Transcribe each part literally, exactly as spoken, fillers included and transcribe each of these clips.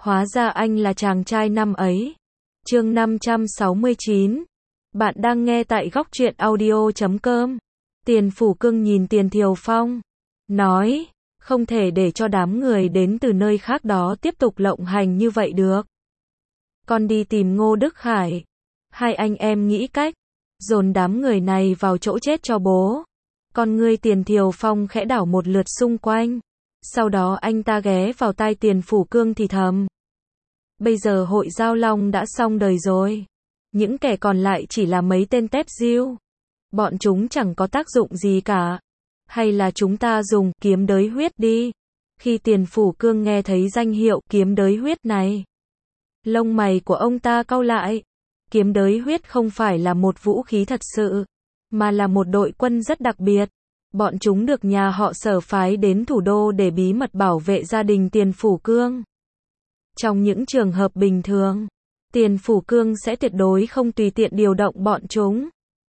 Hóa ra anh là chàng trai năm ấy. Chương năm trăm sáu mươi chín. Bạn đang nghe tại góc truyện audio chấm com. Tiền Phủ Cương nhìn Tiền Thiều Phong, nói, không thể để cho đám người đến từ nơi khác đó tiếp tục lộng hành như vậy được. Con đi tìm Ngô Đức Khải. Hai anh em nghĩ cách, dồn đám người này vào chỗ chết cho bố. Con ngươi Tiền Thiều Phong khẽ đảo một lượt xung quanh. Sau đó anh ta ghé vào tai Tiền Phủ Cương thì thầm. Bây giờ hội Giao Long đã xong đời rồi. Những kẻ còn lại chỉ là mấy tên tép diêu. Bọn chúng chẳng có tác dụng gì cả. Hay là chúng ta dùng kiếm đới huyết đi. Khi Tiền Phủ Cương nghe thấy danh hiệu kiếm đới huyết này, lông mày của ông ta cau lại. Kiếm đới huyết không phải là một vũ khí thật sự, mà là một đội quân rất đặc biệt. Bọn chúng được nhà họ Sở phái đến thủ đô để bí mật bảo vệ gia đình Tiền Phủ Cương. Trong những trường hợp bình thường, Tiền Phủ Cương sẽ tuyệt đối không tùy tiện điều động bọn chúng.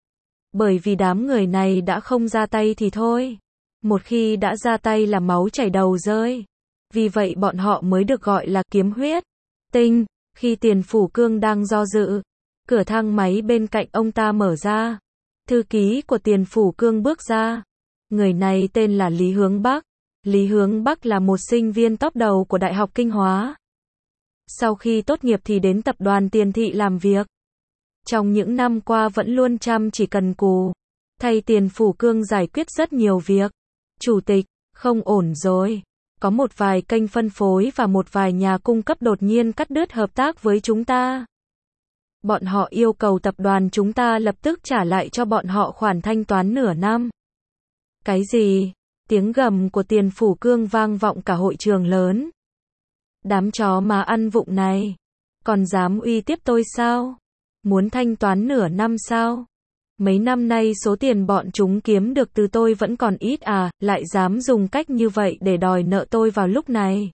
Bởi vì đám người này đã không ra tay thì thôi. Một khi đã ra tay là máu chảy đầu rơi. Vì vậy bọn họ mới được gọi là kiếm huyết tinh. Khi Tiền Phủ Cương đang do dự, cửa thang máy bên cạnh ông ta mở ra. Thư ký của Tiền Phủ Cương bước ra. Người này tên là Lý Hướng Bắc. Lý Hướng Bắc là một sinh viên top đầu của Đại học Kinh Hóa. Sau khi tốt nghiệp thì đến tập đoàn Tiền Thị làm việc. Trong những năm qua vẫn luôn chăm chỉ cần cù, thay Tiền Phủ Cương giải quyết rất nhiều việc. Chủ tịch, không ổn rồi. Có một vài kênh phân phối và một vài nhà cung cấp đột nhiên cắt đứt hợp tác với chúng ta. Bọn họ yêu cầu tập đoàn chúng ta lập tức trả lại cho bọn họ khoản thanh toán nửa năm. Cái gì? Tiếng gầm của Tiền Phủ Cương vang vọng cả hội trường lớn. Đám chó má ăn vụng này, còn dám uy tiếp tôi sao? Muốn thanh toán nửa năm sao? Mấy năm nay số tiền bọn chúng kiếm được từ tôi vẫn còn ít à, lại dám dùng cách như vậy để đòi nợ tôi vào lúc này.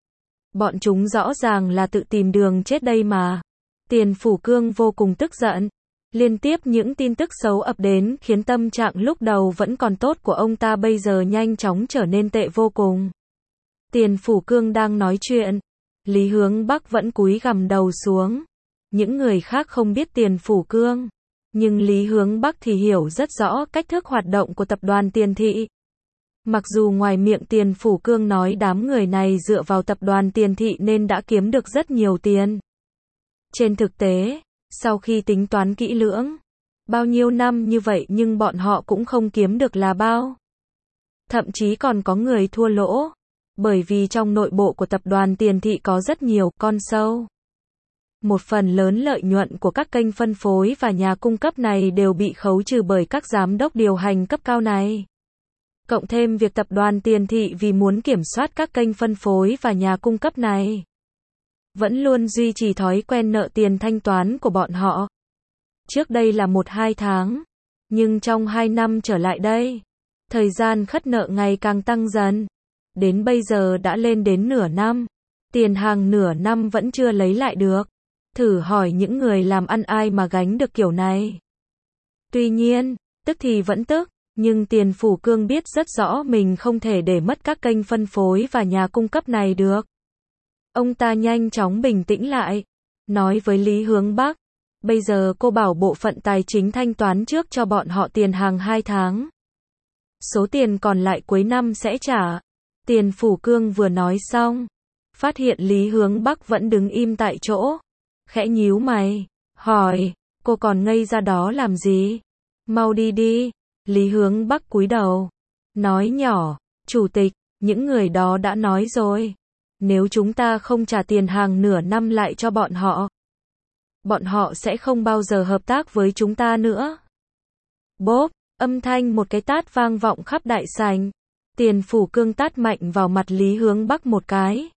Bọn chúng rõ ràng là tự tìm đường chết đây mà. Tiền Phủ Cương vô cùng tức giận. Liên tiếp những tin tức xấu ập đến khiến tâm trạng lúc đầu vẫn còn tốt của ông ta bây giờ nhanh chóng trở nên tệ vô cùng. Tiền Phủ Cương đang nói chuyện, Lý Hướng Bắc vẫn cúi gằm đầu xuống. Những người khác không biết Tiền Phủ Cương, nhưng Lý Hướng Bắc thì hiểu rất rõ cách thức hoạt động của tập đoàn Tiền Thị. Mặc dù ngoài miệng Tiền Phủ Cương nói đám người này dựa vào tập đoàn Tiền Thị nên đã kiếm được rất nhiều tiền. Trên thực tế, sau khi tính toán kỹ lưỡng, bao nhiêu năm như vậy nhưng bọn họ cũng không kiếm được là bao. Thậm chí còn có người thua lỗ. Bởi vì trong nội bộ của tập đoàn Tiền Thị có rất nhiều con sâu. Một phần lớn lợi nhuận của các kênh phân phối và nhà cung cấp này đều bị khấu trừ bởi các giám đốc điều hành cấp cao này. Cộng thêm việc tập đoàn Tiền Thị vì muốn kiểm soát các kênh phân phối và nhà cung cấp này, vẫn luôn duy trì thói quen nợ tiền thanh toán của bọn họ. Trước đây là một hai tháng, nhưng trong hai năm trở lại đây, thời gian khất nợ ngày càng tăng dần. Đến bây giờ đã lên đến nửa năm. Tiền hàng nửa năm vẫn chưa lấy lại được. Thử hỏi những người làm ăn ai mà gánh được kiểu này. Tuy nhiên, tức thì vẫn tức, nhưng Tiền Phủ Cương biết rất rõ mình không thể để mất các kênh phân phối và nhà cung cấp này được. Ông ta nhanh chóng bình tĩnh lại, nói với Lý Hướng Bắc, bây giờ cô bảo bộ phận tài chính thanh toán trước cho bọn họ tiền hàng hai tháng. Số tiền còn lại cuối năm sẽ trả. Tiền Phủ Cương vừa nói xong, phát hiện Lý Hướng Bắc vẫn đứng im tại chỗ, khẽ nhíu mày, hỏi, cô còn ngây ra đó làm gì? Mau đi đi. Lý Hướng Bắc cúi đầu, nói nhỏ, chủ tịch, những người đó đã nói rồi. Nếu chúng ta không trả tiền hàng nửa năm lại cho bọn họ, bọn họ sẽ không bao giờ hợp tác với chúng ta nữa. Bốp, âm thanh một cái tát vang vọng khắp đại sảnh. Tiền Phủ Cương tát mạnh vào mặt Lý Hướng Bắc một cái.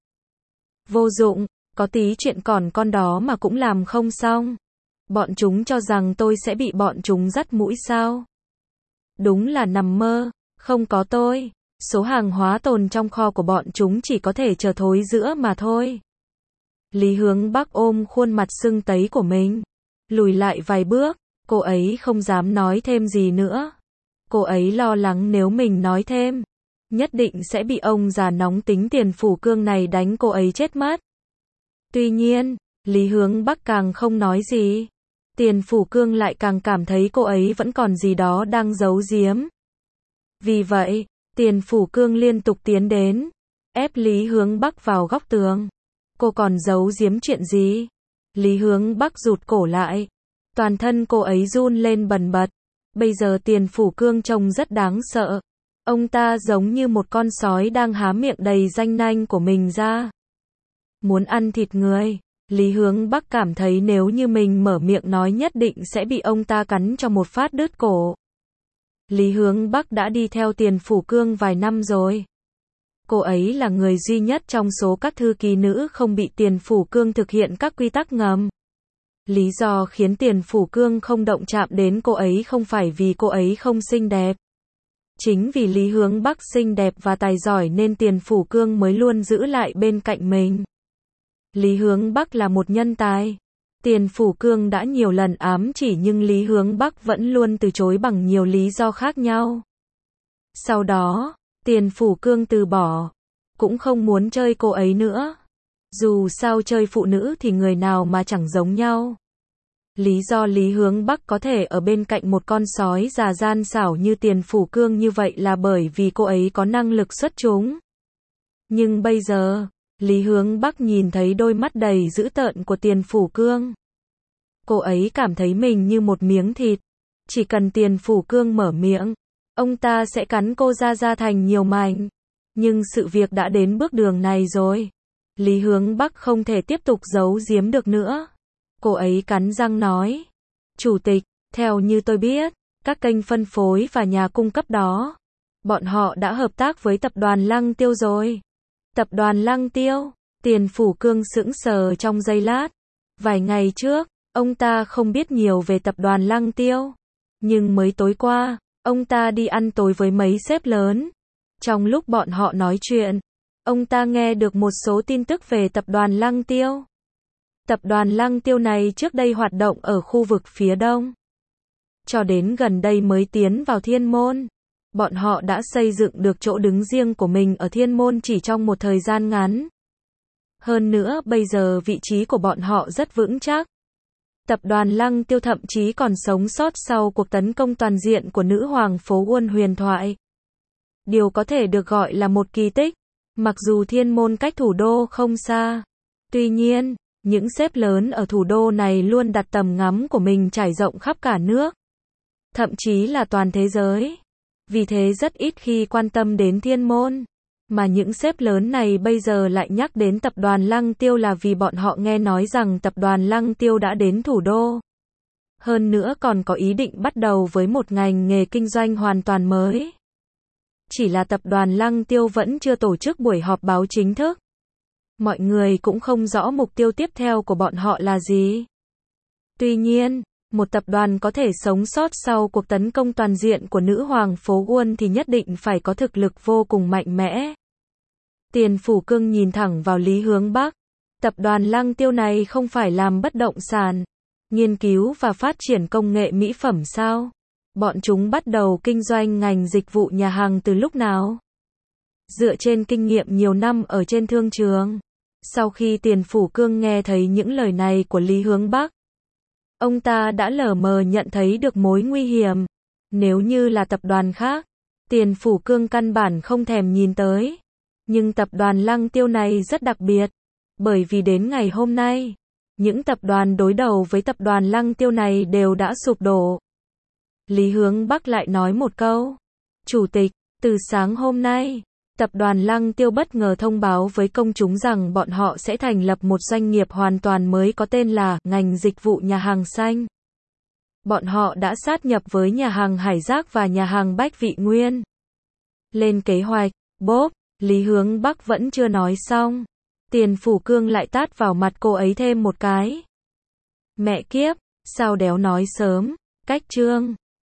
Vô dụng, có tí chuyện còn con đó mà cũng làm không xong. Bọn chúng cho rằng tôi sẽ bị bọn chúng dắt mũi sao? Đúng là nằm mơ, không có tôi. Số hàng hóa tồn trong kho của bọn chúng chỉ có thể chờ thối rữa mà thôi. Lý Hướng Bắc ôm khuôn mặt sưng tấy của mình, lùi lại vài bước, cô ấy không dám nói thêm gì nữa. Cô ấy lo lắng nếu mình nói thêm, nhất định sẽ bị ông già nóng tính Tiền Phủ Cương này đánh cô ấy chết mất. Tuy nhiên, Lý Hướng Bắc càng không nói gì. Tiền Phủ Cương lại càng cảm thấy cô ấy vẫn còn gì đó đang giấu giếm. Vì vậy, Tiền Phủ Cương liên tục tiến đến, ép Lý Hướng Bắc vào góc tường. Cô còn giấu giếm chuyện gì? Lý Hướng Bắc rụt cổ lại. Toàn thân cô ấy run lên bần bật. Bây giờ Tiền Phủ Cương trông rất đáng sợ. Ông ta giống như một con sói đang há miệng đầy ranh nanh của mình ra. Muốn ăn thịt người. Lý Hướng Bắc cảm thấy nếu như mình mở miệng nói nhất định sẽ bị ông ta cắn cho một phát đứt cổ. Lý Hướng Bắc đã đi theo Tiền Phủ Cương vài năm rồi. Cô ấy là người duy nhất trong số các thư ký nữ không bị Tiền Phủ Cương thực hiện các quy tắc ngầm. Lý do khiến Tiền Phủ Cương không động chạm đến cô ấy không phải vì cô ấy không xinh đẹp. Chính vì Lý Hướng Bắc xinh đẹp và tài giỏi nên Tiền Phủ Cương mới luôn giữ lại bên cạnh mình. Lý Hướng Bắc là một nhân tài. Tiền Phủ Cương đã nhiều lần ám chỉ nhưng Lý Hướng Bắc vẫn luôn từ chối bằng nhiều lý do khác nhau. Sau đó, Tiền Phủ Cương từ bỏ, cũng không muốn chơi cô ấy nữa. Dù sao chơi phụ nữ thì người nào mà chẳng giống nhau. Lý do Lý Hướng Bắc có thể ở bên cạnh một con sói già gian xảo như Tiền Phủ Cương như vậy là bởi vì cô ấy có năng lực xuất chúng. Nhưng bây giờ, Lý Hướng Bắc nhìn thấy đôi mắt đầy dữ tợn của Tiền Phủ Cương. Cô ấy cảm thấy mình như một miếng thịt. Chỉ cần Tiền Phủ Cương mở miệng, ông ta sẽ cắn cô ra ra thành nhiều mảnh. Nhưng sự việc đã đến bước đường này rồi. Lý Hướng Bắc không thể tiếp tục giấu giếm được nữa. Cô ấy cắn răng nói. Chủ tịch, theo như tôi biết, các kênh phân phối và nhà cung cấp đó, bọn họ đã hợp tác với tập đoàn Lăng Tiêu rồi. Tập đoàn Lăng Tiêu, Tiền Phủ Cương sững sờ trong giây lát. Vài ngày trước, ông ta không biết nhiều về tập đoàn Lăng Tiêu. Nhưng mới tối qua, ông ta đi ăn tối với mấy sếp lớn. Trong lúc bọn họ nói chuyện, ông ta nghe được một số tin tức về tập đoàn Lăng Tiêu. Tập đoàn Lăng Tiêu này trước đây hoạt động ở khu vực phía đông. Cho đến gần đây mới tiến vào Thiên Môn. Bọn họ đã xây dựng được chỗ đứng riêng của mình ở Thiên Môn chỉ trong một thời gian ngắn. Hơn nữa bây giờ vị trí của bọn họ rất vững chắc. Tập đoàn Lăng Tiêu thậm chí còn sống sót sau cuộc tấn công toàn diện của nữ hoàng phố Wall huyền thoại. Điều có thể được gọi là một kỳ tích. Mặc dù Thiên Môn cách thủ đô không xa. Tuy nhiên, những sếp lớn ở thủ đô này luôn đặt tầm ngắm của mình trải rộng khắp cả nước. Thậm chí là toàn thế giới. Vì thế rất ít khi quan tâm đến Thiên Môn. Mà những sếp lớn này bây giờ lại nhắc đến tập đoàn Lăng Tiêu là vì bọn họ nghe nói rằng tập đoàn Lăng Tiêu đã đến thủ đô. Hơn nữa còn có ý định bắt đầu với một ngành nghề kinh doanh hoàn toàn mới. Chỉ là tập đoàn Lăng Tiêu vẫn chưa tổ chức buổi họp báo chính thức. Mọi người cũng không rõ mục tiêu tiếp theo của bọn họ là gì. Tuy nhiên, một tập đoàn có thể sống sót sau cuộc tấn công toàn diện của nữ hoàng phố Wall thì nhất định phải có thực lực vô cùng mạnh mẽ. Tiền Phủ Cương nhìn thẳng vào Lý Hướng Bắc. Tập đoàn Lăng Tiêu này không phải làm bất động sản, nghiên cứu và phát triển công nghệ mỹ phẩm sao? Bọn chúng bắt đầu kinh doanh ngành dịch vụ nhà hàng từ lúc nào? Dựa trên kinh nghiệm nhiều năm ở trên thương trường. Sau khi Tiền Phủ Cương nghe thấy những lời này của Lý Hướng Bắc, ông ta đã lờ mờ nhận thấy được mối nguy hiểm. Nếu như là tập đoàn khác, Tiền Phủ Cương căn bản không thèm nhìn tới. Nhưng tập đoàn Lăng Tiêu này rất đặc biệt. Bởi vì đến ngày hôm nay, những tập đoàn đối đầu với tập đoàn Lăng Tiêu này đều đã sụp đổ. Lý Hướng Bắc lại nói một câu. Chủ tịch, từ sáng hôm nay, tập đoàn Lăng Tiêu bất ngờ thông báo với công chúng rằng bọn họ sẽ thành lập một doanh nghiệp hoàn toàn mới có tên là ngành dịch vụ nhà hàng xanh. Bọn họ đã sát nhập với nhà hàng Hải Giác và nhà hàng Bách Vị Nguyên. Lên kế hoạch, bốp, Lý Hướng Bắc vẫn chưa nói xong. Tiền Phủ Cương lại tát vào mặt cô ấy thêm một cái. Mẹ kiếp, sao đéo nói sớm, cách chương.